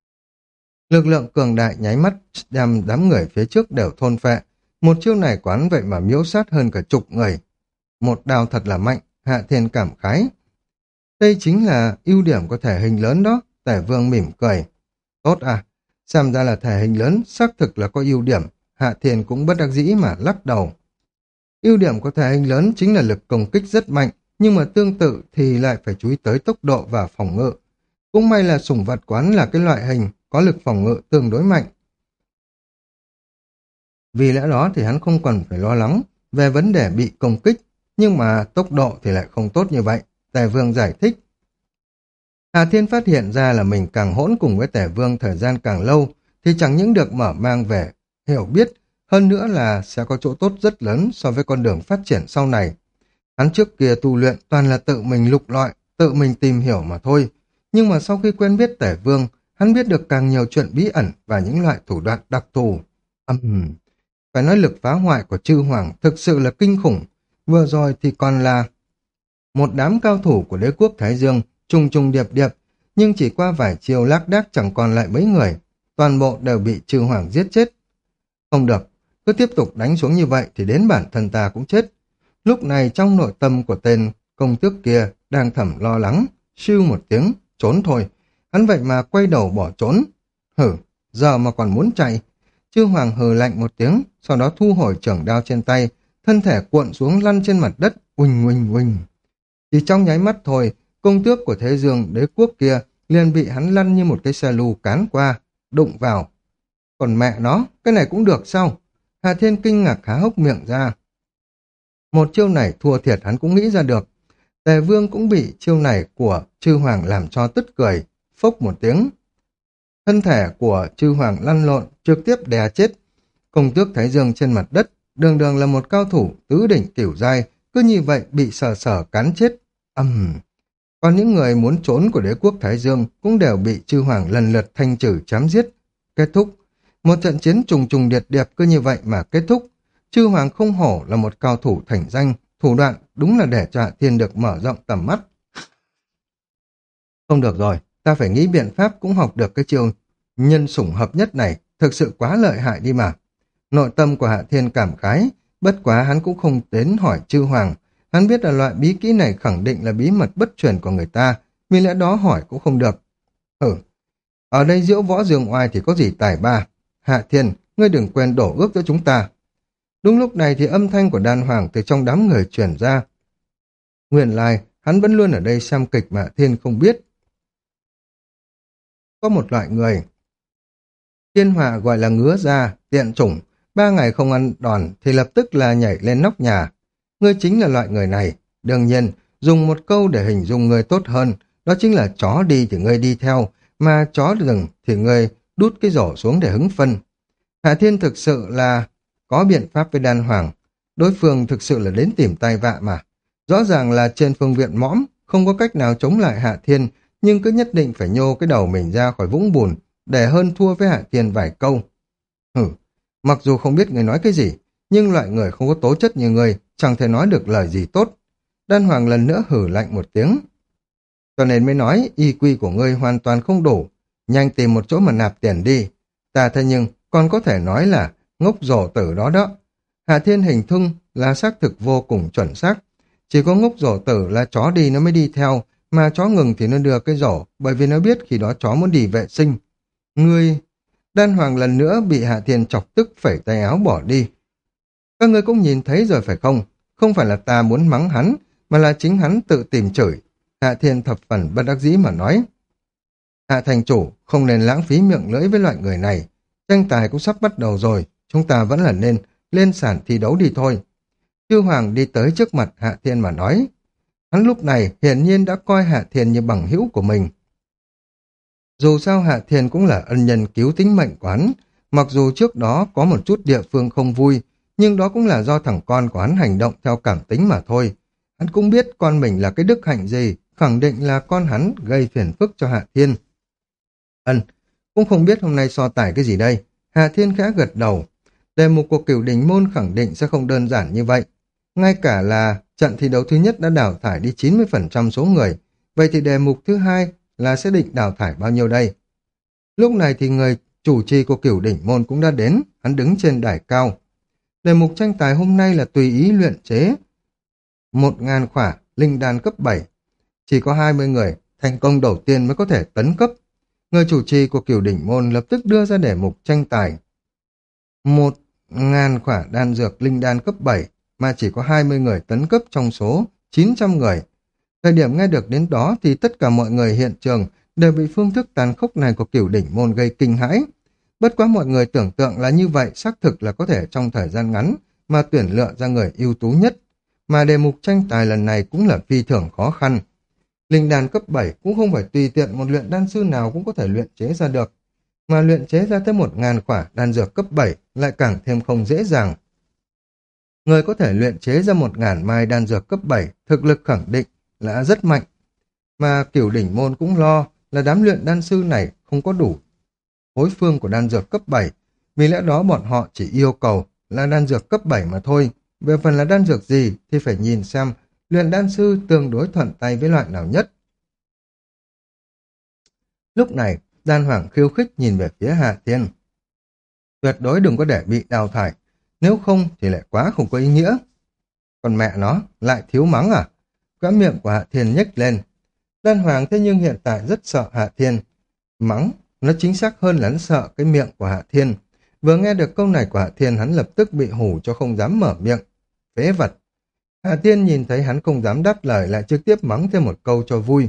Lực lượng cường đại nháy mắt đem đám người phía trước đều thôn phệ. Một chiêu này của hắn vậy mà miễu sát hơn cả chục người. Một đao thật là mạnh, Hạ Thiên cảm khái. Đây chính là ưu điểm của thể hình lớn đó, Tể Vương mỉm cười. Tốt à, xem ra là thể hình lớn, xác thực là có ưu điểm. Hạ Thiên cũng bất đắc dĩ mà lắc đầu. Ưu điểm của thể hình lớn chính là lực công kích rất mạnh, nhưng mà tương tự thì lại phải chú ý tới tốc độ và phòng ngự. Cũng may là sủng vật quán là cái loại hình có lực phòng ngự tương đối mạnh. Vì lẽ đó thì hắn không cần phải lo lắng về vấn đề bị công kích, nhưng mà tốc độ thì lại không tốt như vậy. Tề Vương giải thích. Hà Thiên phát hiện ra là mình càng hỗn cùng với Tề Vương thời gian càng lâu, thì chẳng những được mở mang về hiểu biết, hơn nữa là sẽ có chỗ tốt rất lớn so với con đường phát triển sau này. Hắn trước kia tu luyện toàn là tự mình lục lọi, tự mình tìm hiểu mà thôi. Nhưng mà sau khi quen biết Tể Vương, hắn biết được càng nhiều chuyện bí ẩn và những loại thủ đoạn đặc thù. Âm uhm. Phải nói lực phá hoại của chư hoàng thực sự là kinh khủng. Vừa rồi thì còn là một đám cao thủ của đế quốc Thái Dương, trùng trùng điệp điệp, nhưng chỉ qua vài chiều lác đác chẳng còn lại mấy người. Toàn bộ đều bị chư hoàng giết chết. Không được, cứ tiếp tục đánh xuống như vậy thì đến bản thân ta cũng chết. Lúc này trong nội tâm của tên công tước kia đang thầm lo lắng, siêu một tiếng, trốn thôi. Hắn vậy mà quay đầu bỏ trốn. Hử, giờ mà còn muốn chạy. Chư hoàng hừ lạnh một tiếng, sau đó thu hồi chưởng đao trên tay, thân thể cuộn xuống lăn trên mặt đất, uỳnh uỳnh uỳnh. Chỉ trong nháy mắt thôi, công tước của thế dương đế quốc kia liền bị hắn lăn như một cái xe lù cán qua, đụng vào. Còn mẹ nó, cái này cũng được sao? Hà Thiên kinh ngạc há hốc miệng ra. Một chiêu này thua thiệt hắn cũng nghĩ ra được. Tề Vương cũng bị chiêu này của chư hoàng làm cho tức cười, phốc một tiếng. Thân thể của chư hoàng lăn lộn, trực tiếp đè chết. Công tước Thái Dương trên mặt đất, đường đường là một cao thủ tứ đỉnh cửu giai, cứ như vậy bị sờ sờ cắn chết. Âm. Uhm. Còn những người muốn trốn của đế quốc Thái Dương cũng đều bị chư hoàng lần lượt thanh trừ chém giết. Kết thúc. Một trận chiến trùng trùng điệp điệp cứ như vậy mà kết thúc. Chư hoàng không hổ là một cao thủ thành danh, thủ đoạn đúng là để cho Hạ Thiên được mở rộng tầm mắt. Không được rồi, ta phải nghĩ biện pháp cũng học được cái chiêu nhân sủng hợp nhất này, thực sự quá lợi hại đi mà. Nội tâm của Hạ Thiên cảm khái, bất quá hắn cũng không đến hỏi chư hoàng. Hắn biết là loại bí kỹ này khẳng định là bí mật bất truyền của người ta, vì lẽ đó hỏi cũng không được. Ừ, ở đây diễu võ dương oai thì có gì tài ba. Hạ Thiên, ngươi đừng quên đổ ước cho chúng ta. Đúng lúc này thì âm thanh của đàn hoàng từ trong đám người truyền ra. Nguyên lai, hắn vẫn luôn ở đây xem kịch mà Hạ Thiên không biết. Có một loại người, thiên họa gọi là ngứa da, tiện chủng, ba ngày không ăn đòn thì lập tức là nhảy lên nóc nhà. Ngươi chính là loại người này. Đương nhiên, dùng một câu để hình dung ngươi tốt hơn, đó chính là chó đi thì ngươi đi theo, mà chó rừng thì ngươi đút cái rổ xuống để hứng phân. Hạ Thiên thực sự là có biện pháp với đan hoàng. Đối phương thực sự là đến tìm tai vạ mà. Rõ ràng là trên phương viện mõm, không có cách nào chống lại Hạ Thiên, nhưng cứ nhất định phải nhô cái đầu mình ra khỏi vũng bùn để hơn thua với Hạ Thiên vài câu. Hử, mặc dù không biết người nói cái gì, nhưng loại người không có tố chất như người chẳng thể nói được lời gì tốt. Đan Hoàng lần nữa hử lạnh một tiếng. Cho nên mới nói i kiu của ngươi hoàn toàn không đủ, nhanh tìm một chỗ mà nạp tiền đi. Ta thế nhưng còn có thể nói là ngốc rổ tử đó đó. Hạ Thiên hình thung là xác thực vô cùng chuẩn xác. Chỉ có ngốc rổ tử là chó đi nó mới đi theo, mà chó ngừng thì nó đưa cái rổ, bởi vì nó biết khi đó chó muốn đi vệ sinh. Ngươi... Đan Hoàng lần nữa bị Hạ Thiên chọc tức phẩy tay áo bỏ đi. Các ngươi cũng nhìn thấy rồi phải không? Không phải là ta muốn mắng hắn, mà là chính hắn tự tìm chửi. Hạ Thiên thập phần bất đắc dĩ mà nói. Hạ thành chủ, không nên lãng phí miệng lưỡi với loại người này. Tranh tài cũng sắp bắt đầu rồi, chúng ta vẫn là nên lên sàn thi đấu đi thôi. Chư Hoàng đi tới trước mặt Hạ Thiên mà nói. Hắn lúc này hiển nhiên đã coi Hạ Thiên như bằng hữu của mình. Dù sao Hạ Thiên cũng là ân nhân cứu tính mệnh của hắn, mặc dù trước đó có một chút địa phương không vui, nhưng đó cũng là do thằng con của hắn hành động theo cảm tính mà thôi. Hắn cũng biết con mình là cái đức hạnh gì, khẳng định là con hắn gây phiền phức cho Hạ Thiên. Ân, cũng không biết hôm nay so tài cái gì đây. Hạ Thiên khẽ gật đầu. Đề mục của Cửu Đỉnh môn khẳng định sẽ không đơn giản như vậy. Ngay cả là trận thi đấu thứ nhất đã đào thải đi chín mươi phần trăm số người, vậy thì đề mục thứ hai là sẽ định đào thải bao nhiêu đây? Lúc này thì người chủ trì của Cửu Đỉnh môn cũng đã đến, hắn đứng trên đài cao. Đề mục tranh tài hôm nay là tùy ý luyện chế một ngàn khỏa linh đan cấp bảy. Chỉ có hai mươi người thành công đầu tiên mới có thể tấn cấp. Người chủ trì của Cửu Đỉnh môn lập tức đưa ra đề mục tranh tài. Một ngàn khỏa đan dược linh đan cấp bảy mà chỉ có hai mươi người tấn cấp trong số chín trăm người. Thời điểm nghe được đến đó thì tất cả mọi người hiện trường đều bị phương thức tàn khốc này của Cửu Đỉnh môn gây kinh hãi. Bất quá mọi người tưởng tượng là như vậy, xác thực là có thể trong thời gian ngắn mà tuyển lựa ra người ưu tú nhất. Mà đề mục tranh tài lần này cũng là phi thường khó khăn. Linh đan cấp bảy cũng không phải tùy tiện một luyện đan sư nào cũng có thể luyện chế ra được. Mà luyện chế ra tới một ngàn khỏa đan dược cấp bảy lại càng thêm không dễ dàng. Người có thể luyện chế ra một ngàn mai đan dược cấp bảy, thực lực khẳng định là rất mạnh. Mà Cửu Đỉnh môn cũng lo là đám luyện đan sư này không có đủ phối phương của đan dược cấp bảy, vì lẽ đó bọn họ chỉ yêu cầu là đan dược cấp bảy mà thôi. Về phần là đan dược gì thì phải nhìn xem luyện đan sư tương đối thuận tay với loại nào nhất. Lúc này, Đan Hoàng khiêu khích nhìn về phía Hạ Thiên. Tuyệt đối đừng có để bị đào thải, nếu không thì lại quá không có ý nghĩa. Còn mẹ nó, lại thiếu mắng à? Cái miệng của Hạ Thiên nhếch lên. Đan Hoàng thế nhưng hiện tại rất sợ Hạ Thiên. Mắng, nó chính xác hơn là hắn sợ cái miệng của Hạ Thiên. Vừa nghe được câu này của Hạ Thiên, hắn lập tức bị hù cho không dám mở miệng. Phế vật. Hạ Thiên nhìn thấy hắn không dám đáp lời, lại trực tiếp mắng thêm một câu cho vui.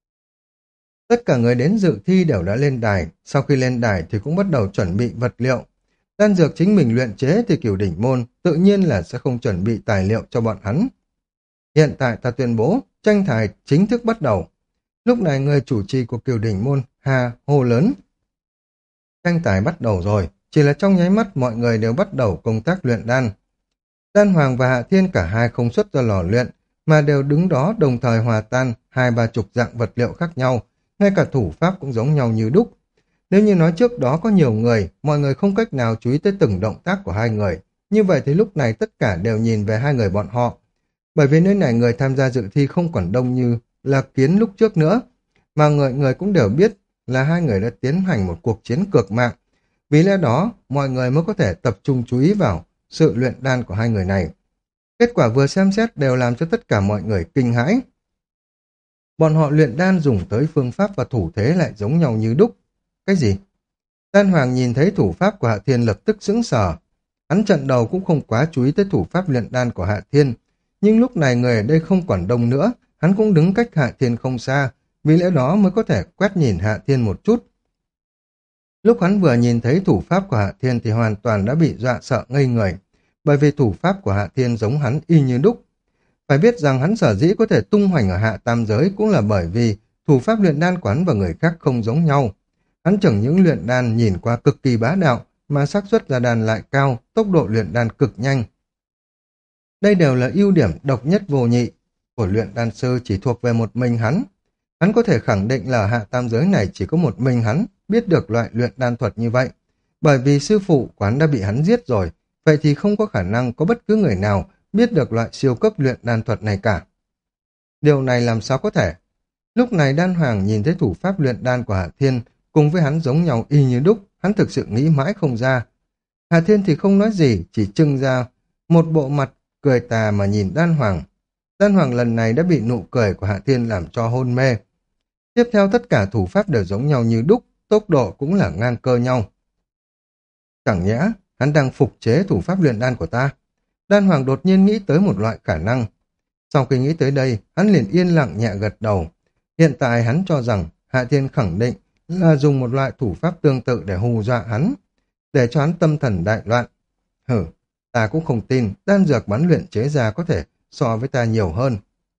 Tất cả người đến dự thi đều đã lên đài, sau khi lên đài thì cũng bắt đầu chuẩn bị vật liệu. Đan dược chính mình luyện chế thì Cửu Đỉnh môn tự nhiên là sẽ không chuẩn bị tài liệu cho bọn hắn. Hiện tại ta tuyên bố tranh tài chính thức bắt đầu. Lúc này người chủ trì của Cửu Đỉnh môn Hà hô lớn. Tranh tài bắt đầu rồi, chỉ là trong nháy mắt mọi người đều bắt đầu công tác luyện đan. Đan Hoàng và Hạ Thiên cả hai không xuất ra lò luyện, mà đều đứng đó đồng thời hòa tan hai ba chục dạng vật liệu khác nhau, ngay cả thủ pháp cũng giống nhau như đúc. Nếu như nói trước đó có nhiều người, mọi người không cách nào chú ý tới từng động tác của hai người, như vậy thì lúc này tất cả đều nhìn về hai người bọn họ. Bởi vì nơi này người tham gia dự thi không còn đông như là kiến lúc trước nữa, mà người người cũng đều biết là hai người đã tiến hành một cuộc chiến cược mạng. Vì lẽ đó, mọi người mới có thể tập trung chú ý vào sự luyện đan của hai người này. Kết quả vừa xem xét đều làm cho tất cả mọi người kinh hãi. Bọn họ luyện đan dùng tới phương pháp và thủ thế lại giống nhau như đúc. Cái gì? Đan Hoàng nhìn thấy thủ pháp của Hạ Thiên lập tức sững sờ. Hắn trận đầu cũng không quá chú ý tới thủ pháp luyện đan của Hạ Thiên, nhưng lúc này người ở đây không còn đông nữa, hắn cũng đứng cách Hạ Thiên không xa, vì lẽ đó mới có thể quét nhìn Hạ Thiên một chút. Lúc hắn vừa nhìn thấy thủ pháp của Hạ Thiên thì hoàn toàn đã bị dọa sợ ngây người, bởi vì thủ pháp của Hạ Thiên giống hắn y như đúc. Phải biết rằng hắn sở dĩ có thể tung hoành ở hạ tam giới cũng là bởi vì thủ pháp luyện đan của hắn và người khác không giống nhau. Hắn chẳng những luyện đan nhìn qua cực kỳ bá đạo, mà xác suất ra đan lại cao, tốc độ luyện đan cực nhanh. Đây đều là ưu điểm độc nhất vô nhị của luyện đan sư, chỉ thuộc về một mình hắn. Hắn có thể khẳng định là hạ tam giới này chỉ có một mình hắn biết được loại luyện đan thuật như vậy. Bởi vì sư phụ quán đã bị hắn giết rồi, vậy thì không có khả năng có bất cứ người nào biết được loại siêu cấp luyện đan thuật này cả. Điều này làm sao có thể? Lúc này Đan Hoàng nhìn thấy thủ pháp luyện đan của Hạ Thiên cùng với hắn giống nhau y như đúc, hắn thực sự nghĩ mãi không ra. Hạ Thiên thì không nói gì, chỉ trưng ra một bộ mặt cười tà mà nhìn Đan Hoàng. Đan Hoàng lần này đã bị nụ cười của Hạ Thiên làm cho hôn mê. Tiếp theo tất cả thủ pháp đều giống nhau như đúc, tốc độ cũng là ngang cơ nhau. Chẳng nhẽ, hắn đang phục chế thủ pháp luyện đan của ta. Đan Hoàng đột nhiên nghĩ tới một loại khả năng. Sau khi nghĩ tới đây, hắn liền yên lặng nhẹ gật đầu. Hiện tại hắn cho rằng Hạ Thiên khẳng định là dùng một loại thủ pháp tương tự để hù dọa hắn, để cho hắn tâm thần đại loạn. Hử, ta cũng không tin đan dược bắn luyện chế ra có thể so với ta nhiều hơn.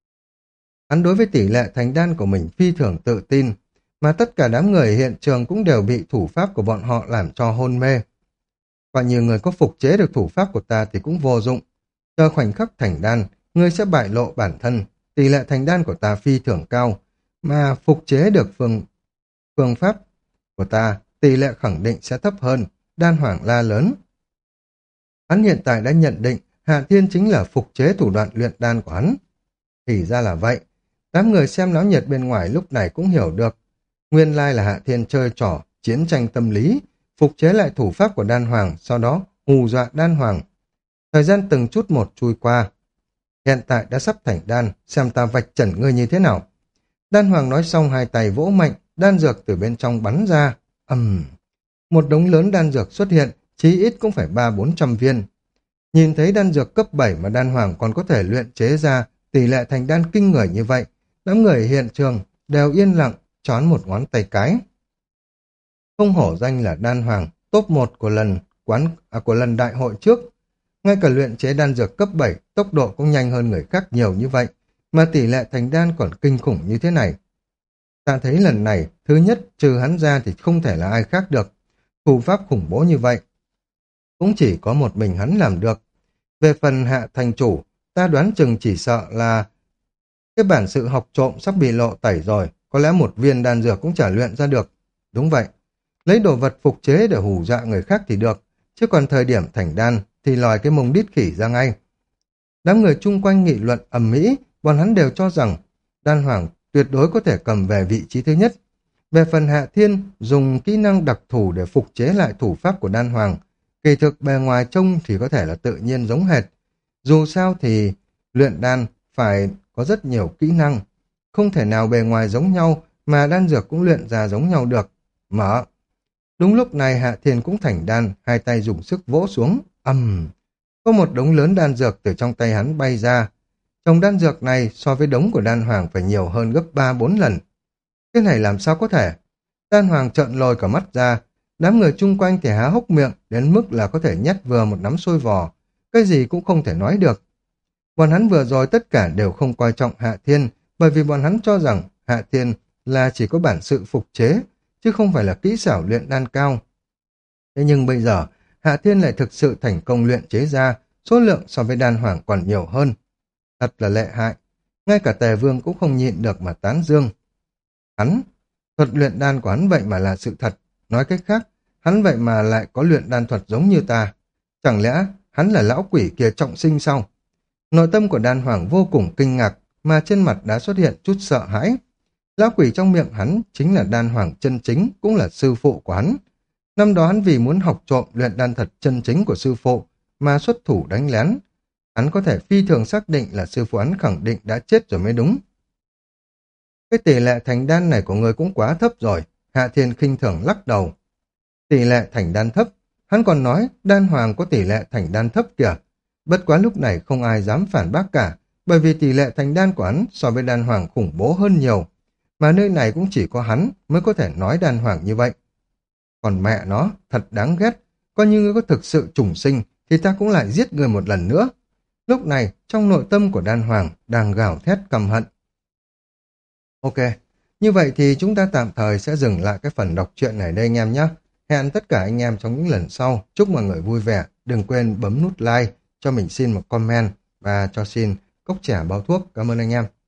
Hắn đối với tỷ lệ thành đan của mình phi thường tự tin, mà tất cả đám người hiện trường cũng đều bị thủ pháp của bọn họ làm cho hôn mê. Và nhiều người có phục chế được thủ pháp của ta thì cũng vô dụng. Chờ khoảnh khắc thành đan, ngươi sẽ bại lộ bản thân, tỷ lệ thành đan của ta phi thường cao, mà phục chế được phương, phương pháp của ta, tỷ lệ khẳng định sẽ thấp hơn. Đan Hoàng la lớn. Hắn hiện tại đã nhận định Hạ Thiên chính là phục chế thủ đoạn luyện đan của hắn. Thì ra là vậy. Đám người xem náo nhiệt bên ngoài lúc này cũng hiểu được. Nguyên lai là Hạ Thiên chơi trò, chiến tranh tâm lý, phục chế lại thủ pháp của Đan Hoàng, sau đó hù dọa Đan Hoàng. Thời gian từng chút một trôi qua. Hiện tại đã sắp thành đan, xem ta vạch trần ngươi như thế nào. Đan Hoàng nói xong hai tay vỗ mạnh, đan dược từ bên trong bắn ra. ầm, um, một đống lớn đan dược xuất hiện, chí ít cũng phải ba bốn trăm viên. Nhìn thấy đan dược cấp bảy mà Đan Hoàng còn có thể luyện chế ra tỷ lệ thành đan kinh người như vậy, đám người hiện trường đều yên lặng, trón một ngón tay cái. Không hổ danh là Đan Hoàng, top một của lần quán à, của lần đại hội trước. Ngay cả luyện chế đan dược cấp bảy, tốc độ cũng nhanh hơn người khác nhiều như vậy, mà tỷ lệ thành đan còn kinh khủng như thế này. Ta thấy lần này, thứ nhất, trừ hắn ra thì không thể là ai khác được. Thủ pháp khủng bố như vậy, cũng chỉ có một mình hắn làm được. Về phần Hạ thành chủ, ta đoán chừng chỉ sợ là cái bản sự học trộm sắp bị lộ tẩy rồi, có lẽ một viên đan dược cũng chả luyện ra được. Đúng vậy, lấy đồ vật phục chế để hù dọa người khác thì được, chứ còn thời điểm thành đan thì lòi cái mông đít khỉ ra ngay. Đám người chung quanh nghị luận ầm ĩ, bọn hắn đều cho rằng Đan Hoàng tuyệt đối có thể cầm về vị trí thứ nhất. Về phần Hạ Thiên dùng kỹ năng đặc thù để phục chế lại thủ pháp của Đan Hoàng, kỳ thực bề ngoài trông thì có thể là tự nhiên giống hệt. Dù sao thì luyện đan phải có rất nhiều kỹ năng, không thể nào bề ngoài giống nhau mà đan dược cũng luyện ra giống nhau được. Mở. Đúng lúc này Hạ Thiên cũng thành đan, hai tay dùng sức vỗ xuống. Ầm. Có một đống lớn đan dược từ trong tay hắn bay ra. Trong đan dược này so với đống của Đan Hoàng phải nhiều hơn gấp ba bốn lần. Cái này làm sao có thể? Đan Hoàng trợn lồi cả mắt ra, đám người chung quanh thì há hốc miệng đến mức là có thể nhét vừa một nắm xôi vò, cái gì cũng không thể nói được. Bọn hắn vừa rồi tất cả đều không coi trọng Hạ Thiên, bởi vì bọn hắn cho rằng Hạ Thiên là chỉ có bản sự phục chế, chứ không phải là kỹ xảo luyện đan cao. Thế nhưng bây giờ, Hạ Thiên lại thực sự thành công luyện chế ra, số lượng so với Đan Hoàng còn nhiều hơn. Thật là lệ hại, ngay cả Tề Vương cũng không nhịn được mà tán dương. Hắn, thuật luyện đan của hắn vậy mà là sự thật, nói cách khác, hắn vậy mà lại có luyện đan thuật giống như ta. Chẳng lẽ hắn là lão quỷ kia trọng sinh sao? Nội tâm của Đan Hoàng vô cùng kinh ngạc, mà trên mặt đã xuất hiện chút sợ hãi. Lão quỷ trong miệng hắn chính là Đan Hoàng chân chính, cũng là sư phụ của hắn. Năm đó hắn vì muốn học trộm luyện đan thật chân chính của sư phụ mà xuất thủ đánh lén. Hắn có thể phi thường xác định là sư phụ hắn khẳng định đã chết rồi mới đúng. Cái tỷ lệ thành đan này của người cũng quá thấp rồi. Hạ Thiên khinh thường lắc đầu. Tỷ lệ thành đan thấp, hắn còn nói Đan Hoàng có tỷ lệ thành đan thấp kìa. Bất quá lúc này không ai dám phản bác cả, bởi vì tỷ lệ thành đan của hắn so với Đan Hoàng khủng bố hơn nhiều. Mà nơi này cũng chỉ có hắn mới có thể nói Đan Hoàng như vậy. Còn mẹ nó, thật đáng ghét. Coi như ngươi có thực sự trùng sinh thì ta cũng lại giết người một lần nữa. Lúc này, trong nội tâm của Đan Hoàng đang gào thét căm hận. Ok, như vậy thì chúng ta tạm thời sẽ dừng lại cái phần đọc truyện này đây anh em nhé. Hẹn tất cả anh em trong những lần sau. Chúc mọi người vui vẻ. Đừng quên bấm nút like, cho mình xin một comment và cho xin cốc chè báo thuốc. Cảm ơn anh em.